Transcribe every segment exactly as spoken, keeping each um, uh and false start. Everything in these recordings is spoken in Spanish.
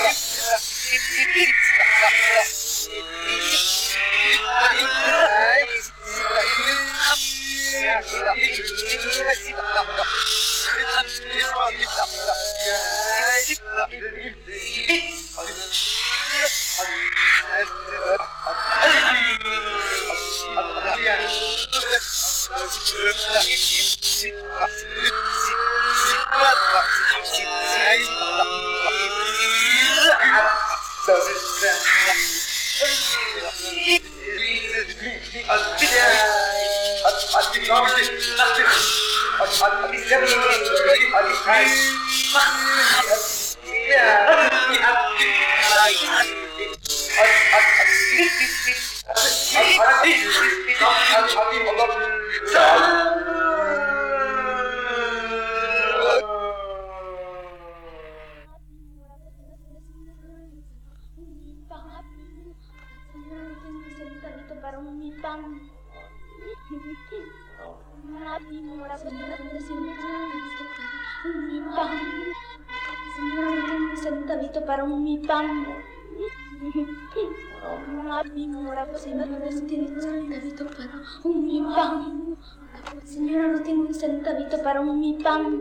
Señora, no tengo un centavito para un mi pan.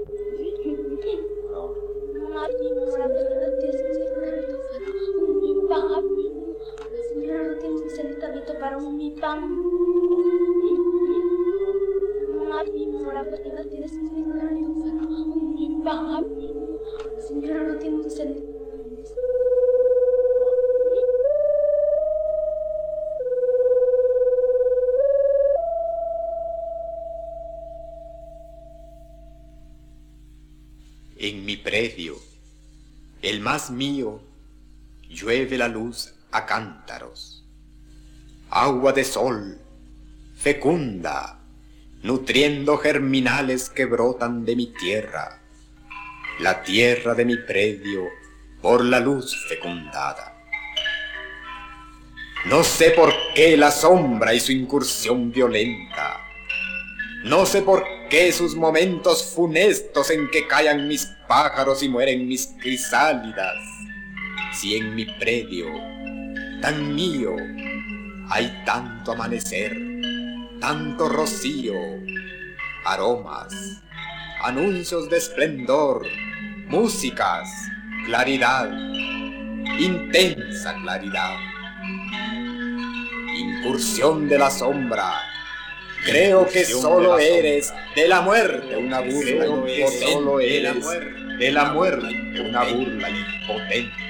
Mami, mora, no tienes un centavito para un mi pan. Señora, no tengo un centavito para un mi pan. Mami, mora, no tienes un centavito para un mi pan. Señora, no tengo un centavito. En mi predio, el más mío, llueve la luz a cántaros. Agua de sol, fecunda, nutriendo germinales que brotan de mi tierra. La tierra de mi predio por la luz fecundada. No sé por qué la sombra y su incursión violenta. No sé por qué sus momentos funestos en que callan mis pájaros y mueren mis crisálidas. Si en mi predio, tan mío, hay tanto amanecer, tanto rocío, aromas, anuncios de esplendor, músicas, claridad, intensa claridad. Incursión de la sombra. Creo que solo eres de la muerte una burla impotente. Solo eres de la muerte una burla impotente.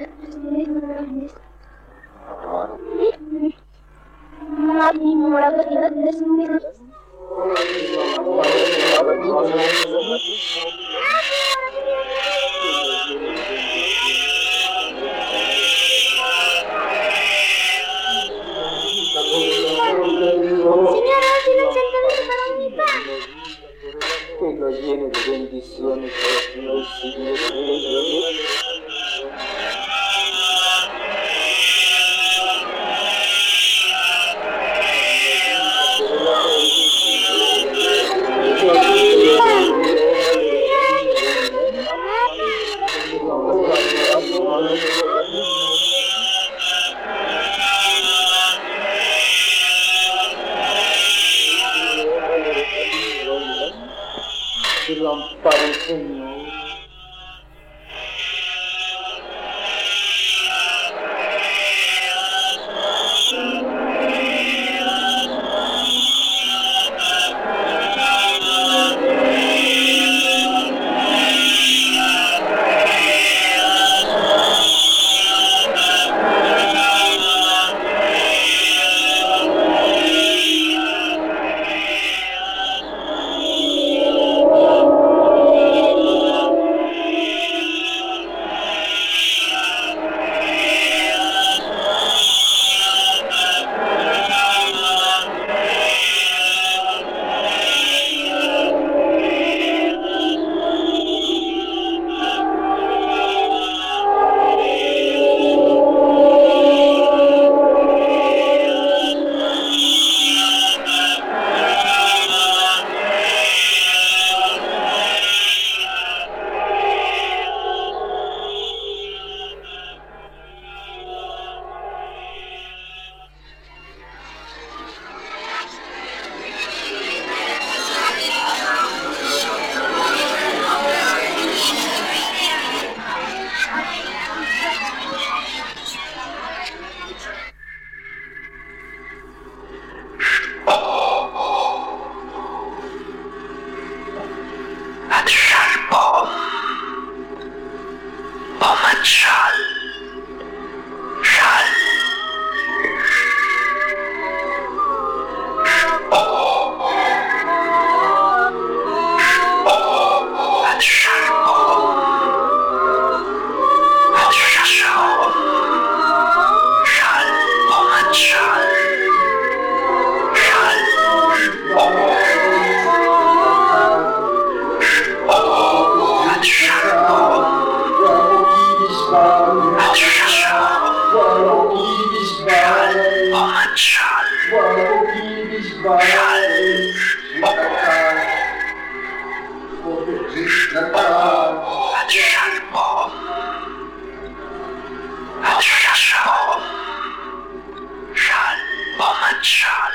Mami, mora, Que lo llene de bendiciones por los siglos de los siglos. Que lo ampare el Señor. Shalom.